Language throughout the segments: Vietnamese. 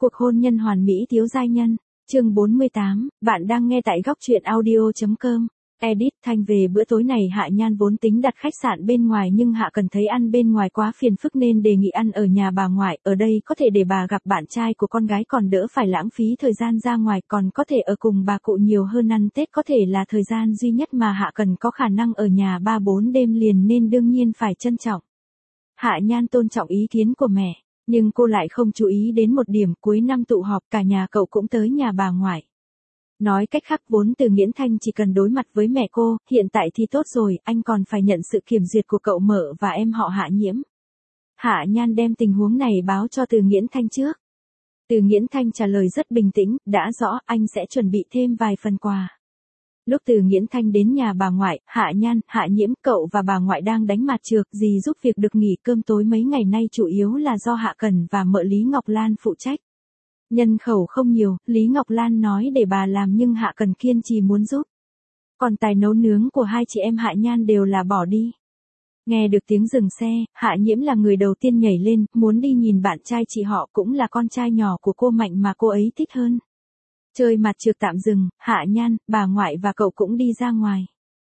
Cuộc hôn nhân hoàn mỹ thiếu giai nhân, chương 48, bạn đang nghe tại góc truyện audio.com. Edit Thanh về bữa tối này Hạ Nhan vốn tính đặt khách sạn bên ngoài nhưng Hạ Cần thấy ăn bên ngoài quá phiền phức nên đề nghị ăn ở nhà bà ngoại, ở đây có thể để bà gặp bạn trai của con gái còn đỡ phải lãng phí thời gian ra ngoài, còn có thể ở cùng bà cụ nhiều hơn, ăn Tết có thể là thời gian duy nhất mà Hạ Cần có khả năng ở nhà 3-4 đêm liền nên đương nhiên phải trân trọng. Hạ Nhan tôn trọng ý kiến của mẹ, nhưng cô lại không chú ý đến một điểm, cuối năm tụ họp cả nhà cậu cũng tới nhà bà ngoại. Nói cách khác vốn Từ Nghiễn Thanh chỉ cần đối mặt với mẹ cô, hiện tại thì tốt rồi, anh còn phải nhận sự kiểm duyệt của cậu Mợ và em họ Hạ Nhiễm. Hạ Nhan đem tình huống này báo cho Từ Nghiễn Thanh trước. Từ Nghiễn Thanh trả lời rất bình tĩnh, đã rõ, anh sẽ chuẩn bị thêm vài phần quà. Lúc Từ Nghiễn Thanh đến nhà bà ngoại, Hạ Nhan, Hạ Nhiễm, cậu và bà ngoại đang đánh mặt trược, dì giúp việc được nghỉ cơm tối mấy ngày nay chủ yếu là do Hạ Cần và Mợ Lý Ngọc Lan phụ trách. Nhân khẩu không nhiều, Lý Ngọc Lan nói để bà làm nhưng Hạ Cần kiên trì muốn giúp. Còn tài nấu nướng của hai chị em Hạ Nhan đều là bỏ đi. Nghe được tiếng dừng xe, Hạ Nhiễm là người đầu tiên nhảy lên, muốn đi nhìn bạn trai chị họ, cũng là con trai nhỏ của cô Mạnh mà cô ấy thích hơn. Chơi mặt trược tạm dừng, Hạ Nhan, bà ngoại và cậu cũng đi ra ngoài.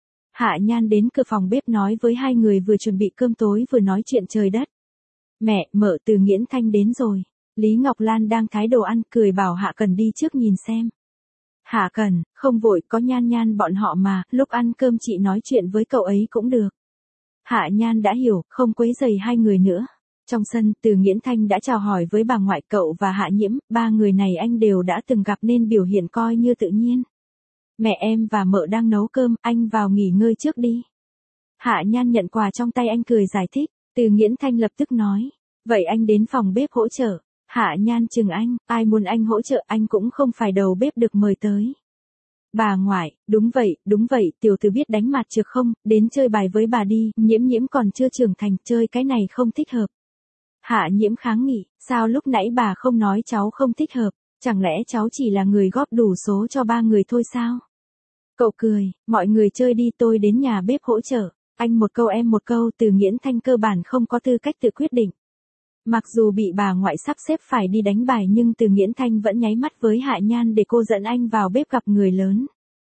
Hạ Nhan đến cửa phòng bếp nói với hai người vừa chuẩn bị cơm tối vừa nói chuyện trời đất. Mẹ, Mợ, Từ Nghiễn Thanh đến rồi. Lý Ngọc Lan đang thái đồ ăn, cười bảo Hạ Cần đi trước nhìn xem. Hạ Cần, không vội, có Nhan Nhan bọn họ mà, lúc ăn cơm chị nói chuyện với cậu ấy cũng được. Hạ Nhan đã hiểu, không quấy rầy hai người nữa. Trong sân, Từ Nghiễn Thanh đã chào hỏi với bà ngoại, cậu và Hạ Nhiễm, ba người này anh đều đã từng gặp nên biểu hiện coi như tự nhiên. Mẹ em và Mợ đang nấu cơm, anh vào nghỉ ngơi trước đi. Hạ Nhan nhận quà trong tay anh cười giải thích, Từ Nghiễn Thanh lập tức nói, vậy anh đến phòng bếp hỗ trợ. Hạ Nhan chừng anh, ai muốn anh hỗ trợ, anh cũng không phải đầu bếp được mời tới. Bà ngoại, đúng vậy, tiểu tử biết đánh mặt trược không, đến chơi bài với bà đi, Nhiễm còn chưa trưởng thành, chơi cái này không thích hợp. Hạ Nhiễm kháng nghị, sao lúc nãy bà không nói cháu không thích hợp, chẳng lẽ cháu chỉ là người góp đủ số cho ba người thôi sao? Cậu cười, mọi người chơi đi, tôi đến nhà bếp hỗ trợ, anh một câu em một câu. Từ Nghiễn Thanh cơ bản không có tư cách tự quyết định. Mặc dù bị bà ngoại sắp xếp phải đi đánh bài nhưng Từ Nghiễn Thanh vẫn nháy mắt với Hạ Nhan để cô dẫn anh vào bếp gặp người lớn.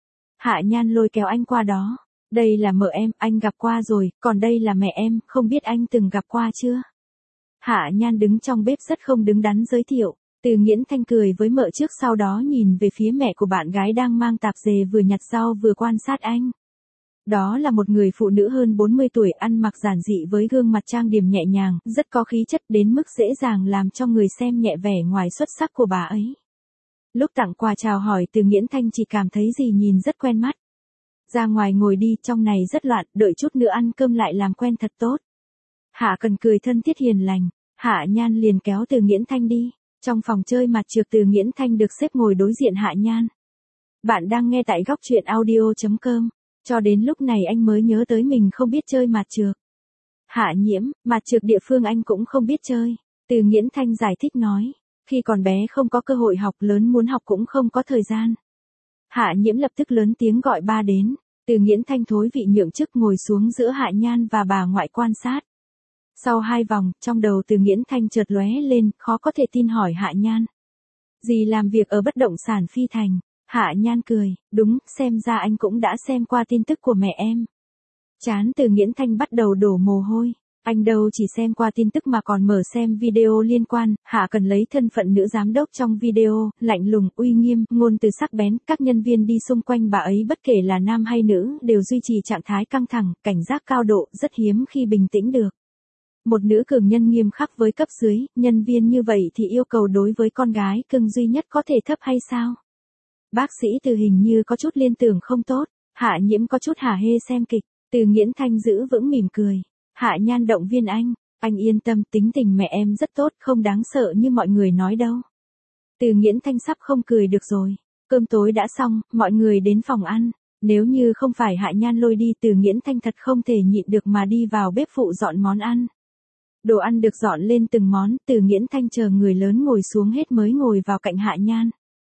Hạ Nhan lôi kéo anh qua đó. Đây là Mợ em, anh gặp qua rồi, còn đây là mẹ em, không biết anh từng gặp qua chưa? Hạ Nhan đứng trong bếp rất không đứng đắn giới thiệu. Từ Nghiễn Thanh cười với Mợ trước sau đó nhìn về phía mẹ của bạn gái đang mang tạp dề vừa nhặt rau vừa quan sát anh. Đó là một người phụ nữ hơn 40 tuổi, ăn mặc giản dị với gương mặt trang điểm nhẹ nhàng, rất có khí chất đến mức dễ dàng làm cho người xem nhẹ vẻ ngoài xuất sắc của bà ấy. Lúc tặng quà chào hỏi, Từ Nghiễn Thanh chỉ cảm thấy gì nhìn rất quen mắt. Ra ngoài ngồi đi, trong này rất loạn, đợi chút nữa ăn cơm lại làm quen thật tốt. Hạ Cần cười thân thiết hiền lành, Hạ Nhan liền kéo Từ Nghiễn Thanh đi. Trong phòng chơi mặt trược, Từ Nghiễn Thanh được xếp ngồi đối diện Hạ Nhan. Bạn đang nghe tại góc truyện audio.com. Cho đến lúc này anh mới nhớ tới mình không biết chơi mặt trược. Hạ Nhiễm, mặt trược địa phương anh cũng không biết chơi. Từ Nghiễn Thanh giải thích nói, khi còn bé không có cơ hội học, lớn muốn học cũng không có thời gian. Hạ Nhiễm lập tức lớn tiếng gọi ba đến. Từ Nghiễn Thanh thối vị nhượng chức ngồi xuống giữa Hạ Nhan và bà ngoại quan sát. Sau 2 vòng, trong đầu Từ Nghiễn Thanh chợt lóe lên, khó có thể tin hỏi Hạ Nhan. Dì làm việc ở bất động sản Phi Thành. Hạ Nhan cười, đúng, xem ra anh cũng đã xem qua tin tức của mẹ em. Trán Từ Nghiễn Thanh bắt đầu đổ mồ hôi, anh đâu chỉ xem qua tin tức mà còn mở xem video liên quan. Hạ Cần lấy thân phận nữ giám đốc trong video, lạnh lùng, uy nghiêm, ngôn từ sắc bén, các nhân viên đi xung quanh bà ấy bất kể là nam hay nữ đều duy trì trạng thái căng thẳng, cảnh giác cao độ, rất hiếm khi bình tĩnh được. Một nữ cường nhân nghiêm khắc với cấp dưới, nhân viên như vậy thì yêu cầu đối với con gái cưng duy nhất có thể thấp hay sao? Bác sĩ Từ hình như có chút liên tưởng không tốt. Hạ Nhiễm có chút hả hê xem kịch. Từ Nghiễn Thanh giữ vững mỉm cười. Hạ Nhan động viên anh yên tâm, tính tình mẹ em rất tốt, không đáng sợ như mọi người nói đâu. Từ Nghiễn Thanh sắp không cười được rồi. Cơm tối đã xong, mọi người đến phòng ăn. Nếu như không phải Hạ Nhan lôi đi, Từ Nghiễn Thanh thật không thể nhịn được mà đi vào bếp phụ dọn món ăn. Đồ ăn được dọn lên từng món, Từ Nghiễn Thanh chờ người lớn ngồi xuống hết mới ngồi vào cạnh Hạ Nhan.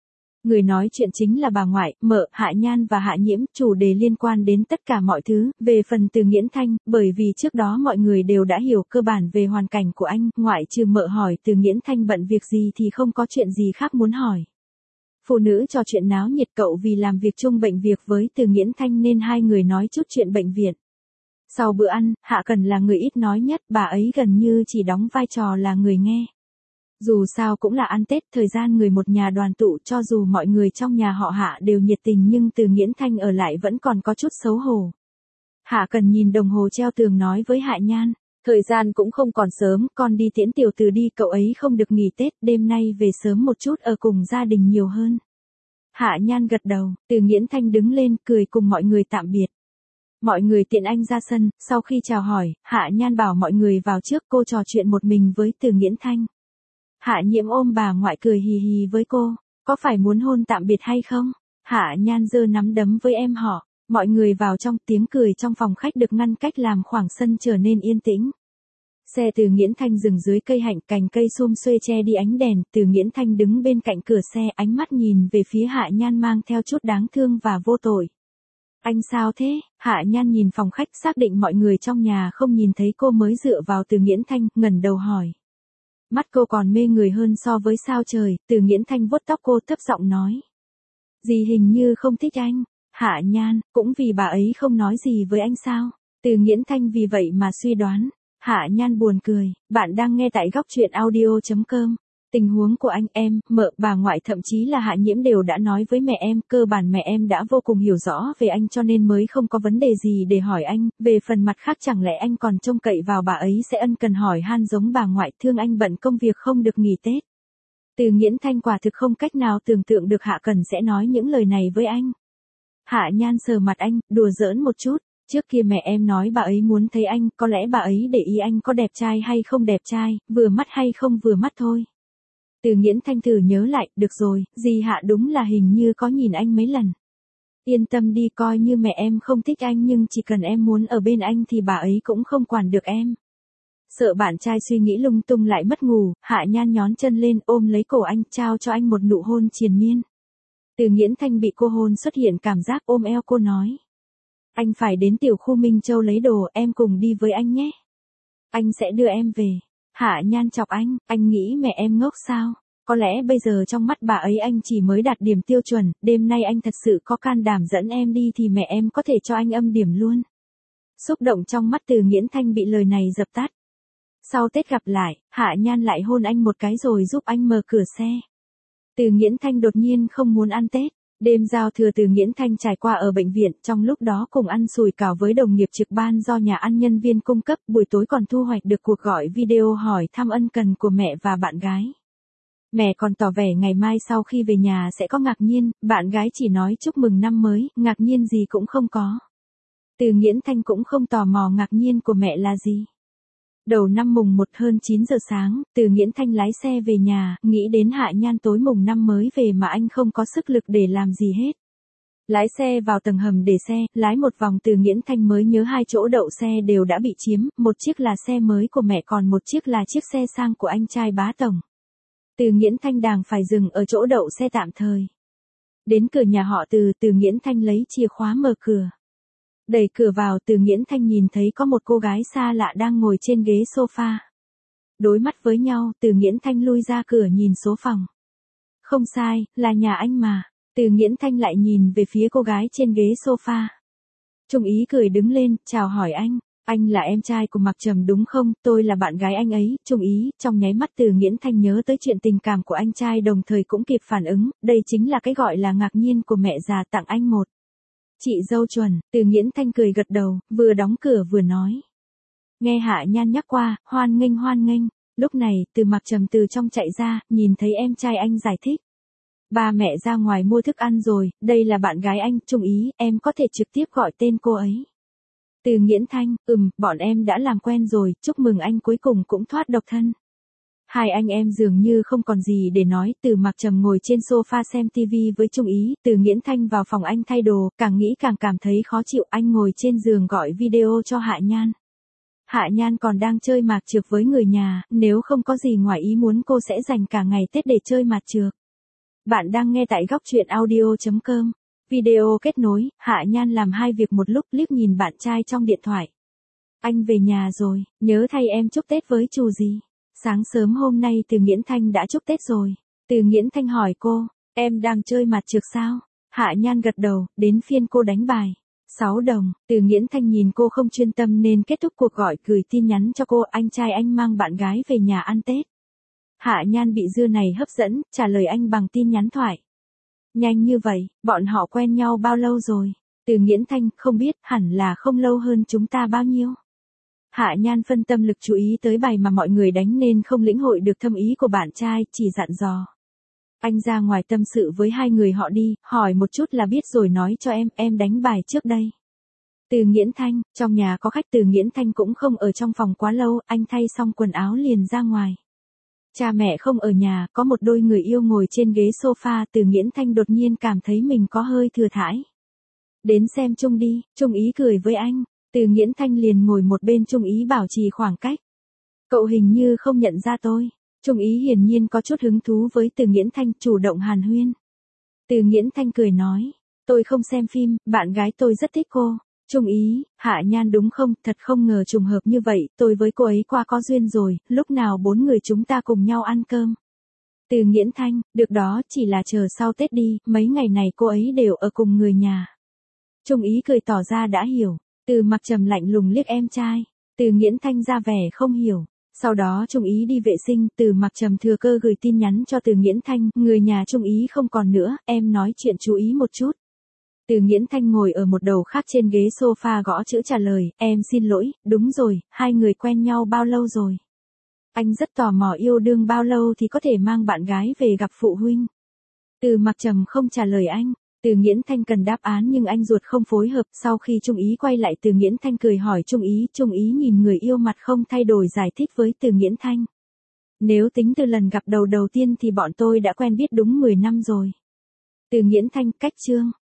Người nói chuyện chính là bà ngoại, mợ, Hạ Nhan và Hạ Nhiễm, chủ đề liên quan đến tất cả mọi thứ, về phần Từ Nghiễn Thanh, bởi vì trước đó mọi người đều đã hiểu cơ bản về hoàn cảnh của anh, ngoại trừ mợ hỏi Từ Nghiễn Thanh bận việc gì thì không có chuyện gì khác muốn hỏi. Phụ nữ trò chuyện náo nhiệt, cậu vì làm việc chung bệnh việc với Từ Nghiễn Thanh nên hai người nói chút chuyện bệnh viện. Sau bữa ăn, Hạ Cần là người ít nói nhất, bà ấy gần như chỉ đóng vai trò là người nghe. Dù sao cũng là ăn Tết, thời gian người một nhà đoàn tụ, cho dù mọi người trong nhà họ Hạ đều nhiệt tình nhưng Từ Nghiễn Thanh ở lại vẫn còn có chút xấu hổ. Hạ Cần nhìn đồng hồ treo tường nói với Hạ Nhan, thời gian cũng không còn sớm, con đi tiễn tiểu từ đi, cậu ấy không được nghỉ Tết, đêm nay về sớm một chút ở cùng gia đình nhiều hơn. Hạ Nhan gật đầu, Từ Nghiễn Thanh đứng lên cười cùng mọi người tạm biệt. Mọi người tiện anh ra sân, sau khi chào hỏi, Hạ Nhan bảo mọi người vào trước, cô trò chuyện một mình với Từ Nghiễn Thanh. Hạ Nhiễm ôm bà ngoại cười hì hì với cô, có phải muốn hôn tạm biệt hay không? Hạ Nhan giơ nắm đấm với em họ, mọi người vào trong, tiếng cười trong phòng khách được ngăn cách làm khoảng sân trở nên yên tĩnh. Xe Từ Nghiễn Thanh dừng dưới cây hạnh, cành cây sum xuê che đi ánh đèn, Từ Nghiễn Thanh đứng bên cạnh cửa xe, ánh mắt nhìn về phía Hạ Nhan mang theo chút đáng thương và vô tội. Anh sao thế? Hạ Nhan nhìn phòng khách xác định mọi người trong nhà không nhìn thấy cô mới dựa vào Từ Nghiễn Thanh, ngẩng đầu hỏi. Mắt cô còn mê người hơn so với sao trời, Từ Nghiễn Thanh vuốt tóc cô thấp giọng nói. Dì hình như không thích anh. Hạ Nhan, cũng vì bà ấy không nói gì với anh sao? Từ Nghiễn Thanh vì vậy mà suy đoán. Hạ Nhan buồn cười, bạn đang nghe tại góc truyện audio.com. Tình huống của anh, em, mợ, bà ngoại thậm chí là Hạ Nhiễm đều đã nói với mẹ em, cơ bản mẹ em đã vô cùng hiểu rõ về anh cho nên mới không có vấn đề gì để hỏi anh, về phần mặt khác chẳng lẽ anh còn trông cậy vào bà ấy sẽ ân cần hỏi han giống bà ngoại, thương anh bận công việc không được nghỉ Tết. Từ Nghiễn Thanh quả thực không cách nào tưởng tượng được Hạ Cần sẽ nói những lời này với anh. Hạ Nhan sờ mặt anh, đùa giỡn một chút. Trước kia mẹ em nói bà ấy muốn thấy anh, có lẽ bà ấy để ý anh có đẹp trai hay không đẹp trai, vừa mắt hay không vừa mắt thôi. Từ Nghiễn Thanh thử nhớ lại, được rồi, dì Hạ đúng là hình như có nhìn anh mấy lần. Yên tâm đi, coi như mẹ em không thích anh nhưng chỉ cần em muốn ở bên anh thì bà ấy cũng không quản được em. Sợ bạn trai suy nghĩ lung tung lại mất ngủ, Hạ Nhan nhón chân lên ôm lấy cổ anh, trao cho anh một nụ hôn triền miên. Từ Nghiễn Thanh bị cô hôn xuất hiện cảm giác ôm eo cô nói. Anh phải đến tiểu khu Minh Châu lấy đồ, em cùng đi với anh nhé. Anh sẽ đưa em về. Hạ Nhan chọc anh nghĩ mẹ em ngốc sao? Có lẽ bây giờ trong mắt bà ấy anh chỉ mới đạt điểm tiêu chuẩn, đêm nay anh thật sự có can đảm dẫn em đi thì mẹ em có thể cho anh âm điểm luôn. Xúc động trong mắt Từ Nghiễn Thanh bị lời này dập tắt. Sau Tết gặp lại, Hạ Nhan lại hôn anh một cái rồi giúp anh mở cửa xe. Từ Nghiễn Thanh đột nhiên không muốn ăn Tết. Đêm giao thừa Từ Nghiễn Thanh trải qua ở bệnh viện, trong lúc đó cùng ăn sủi cảo với đồng nghiệp trực ban do nhà ăn nhân viên cung cấp, buổi tối còn thu hoạch được cuộc gọi video hỏi thăm ân cần của mẹ và bạn gái. Mẹ còn tỏ vẻ ngày mai sau khi về nhà sẽ có ngạc nhiên, bạn gái chỉ nói chúc mừng năm mới, ngạc nhiên gì cũng không có. Từ Nghiễn Thanh cũng không tò mò ngạc nhiên của mẹ là gì. Đầu năm mùng 1 hơn 9 giờ sáng, Từ Nghiễn Thanh lái xe về nhà, nghĩ đến Hạ Nhan tối mùng năm mới về mà anh không có sức lực để làm gì hết. Lái xe vào tầng hầm để xe, lái một vòng Từ Nghiễn Thanh mới nhớ hai chỗ đậu xe đều đã bị chiếm, một chiếc là xe mới của mẹ còn một chiếc là chiếc xe sang của anh trai bá tổng. Từ Nghiễn Thanh đành phải dừng ở chỗ đậu xe tạm thời. Đến cửa nhà họ Từ Nghiễn Thanh lấy chìa khóa mở cửa. Đẩy cửa vào Từ Nghiễn Thanh nhìn thấy có một cô gái xa lạ đang ngồi trên ghế sofa. Đối mắt với nhau, Từ Nghiễn Thanh lui ra cửa nhìn số phòng. Không sai, là nhà anh mà. Từ Nghiễn Thanh lại nhìn về phía cô gái trên ghế sofa. Trung Ý cười đứng lên, chào hỏi anh là em trai của Mạc Trầm đúng không, tôi là bạn gái anh ấy, Trung Ý, trong nháy mắt Từ Nghiễn Thanh nhớ tới chuyện tình cảm của anh trai đồng thời cũng kịp phản ứng, đây chính là cái gọi là ngạc nhiên của mẹ già tặng anh một. Chị dâu chuẩn, Từ Nghiễn Thanh cười gật đầu, vừa đóng cửa vừa nói. Nghe Hạ Nhan nhắc qua, hoan nghênh, lúc này, Mạc Trầm từ trong chạy ra, nhìn thấy em trai anh giải thích. Ba mẹ ra ngoài mua thức ăn rồi, đây là bạn gái anh, Trung Ý, em có thể trực tiếp gọi tên cô ấy. Từ Nghiễn Thanh, bọn em đã làm quen rồi, chúc mừng anh cuối cùng cũng thoát độc thân. Hai anh em dường như không còn gì để nói, Mạc Trầm ngồi trên sofa xem TV với Trung Ý, Từ Nghiễn Thanh vào phòng anh thay đồ, càng nghĩ càng cảm thấy khó chịu, anh ngồi trên giường gọi video cho Hạ Nhan. Hạ Nhan còn đang chơi mạc trược với người nhà, nếu không có gì ngoài ý muốn cô sẽ dành cả ngày Tết để chơi mạc trược. Bạn đang nghe tại góc truyện audio.com. Video kết nối, Hạ Nhan làm hai việc một lúc, liếc nhìn bạn trai trong điện thoại. Anh về nhà rồi, nhớ thay em chúc Tết với chú gì. Sáng sớm hôm nay Từ Nghiễn Thanh đã chúc Tết rồi. Từ Nghiễn Thanh hỏi cô, em đang chơi mặt trược sao? Hạ Nhan gật đầu, đến phiên cô đánh bài. 6 đồng, Từ Nghiễn Thanh nhìn cô không chuyên tâm nên kết thúc cuộc gọi, gửi tin nhắn cho cô, anh trai anh mang bạn gái về nhà ăn Tết. Hạ Nhan bị dưa này hấp dẫn, trả lời anh bằng tin nhắn thoại. Nhanh như vậy, bọn họ quen nhau bao lâu rồi? Từ Nghiễn Thanh, không biết, hẳn là không lâu hơn chúng ta bao nhiêu. Hạ Nhan phân tâm lực chú ý tới bài mà mọi người đánh nên không lĩnh hội được thâm ý của bạn trai, chỉ dặn dò. Anh ra ngoài tâm sự với hai người họ đi, hỏi một chút là biết rồi nói cho em đánh bài trước đây. Từ Nghiễn Thanh, trong nhà có khách. Từ Nghiễn Thanh cũng không ở trong phòng quá lâu, anh thay xong quần áo liền ra ngoài. Cha mẹ không ở nhà, có một đôi người yêu ngồi trên ghế sofa. Từ Nghiễn Thanh đột nhiên cảm thấy mình có hơi thừa thãi. Đến xem Trung đi, Trung Ý cười với anh. Từ Nghiễn Thanh liền ngồi một bên, Trung Ý bảo trì khoảng cách. Cậu hình như không nhận ra tôi. Trung Ý hiển nhiên có chút hứng thú với Từ Nghiễn Thanh, chủ động hàn huyên. Từ Nghiễn Thanh cười nói, tôi không xem phim, bạn gái tôi rất thích cô. Trung Ý, Hạ Nhan đúng không, thật không ngờ trùng hợp như vậy, tôi với cô ấy qua có duyên rồi, lúc nào 4 người chúng ta cùng nhau ăn cơm. Từ Nghiễn Thanh, được đó, chỉ là chờ sau Tết đi, mấy ngày này cô ấy đều ở cùng người nhà. Trung Ý cười tỏ ra đã hiểu. Từ Mặc Trầm lạnh lùng liếc em trai. Từ Nghiễn Thanh ra vẻ không hiểu. Sau đó Trung Ý đi vệ sinh, Từ Mặc Trầm thừa cơ gửi tin nhắn cho Từ Nghiễn Thanh, người nhà Trung Ý không còn nữa, em nói chuyện chú ý một chút. Từ Nghiễn Thanh ngồi ở một đầu khác trên ghế sofa gõ chữ trả lời, em xin lỗi, đúng rồi, hai người quen nhau bao lâu rồi? Anh rất tò mò, yêu đương bao lâu thì có thể mang bạn gái về gặp phụ huynh? Từ Mặc Trầm không trả lời anh. Từ Nghiễn Thanh cần đáp án nhưng anh ruột không phối hợp. Sau khi Trung Ý quay lại, Từ Nghiễn Thanh cười hỏi Trung Ý nhìn người yêu mặt không thay đổi giải thích với Từ Nghiễn Thanh. Nếu tính từ lần gặp đầu tiên thì bọn tôi đã quen biết đúng 10 năm rồi. Từ Nghiễn Thanh, cách chương.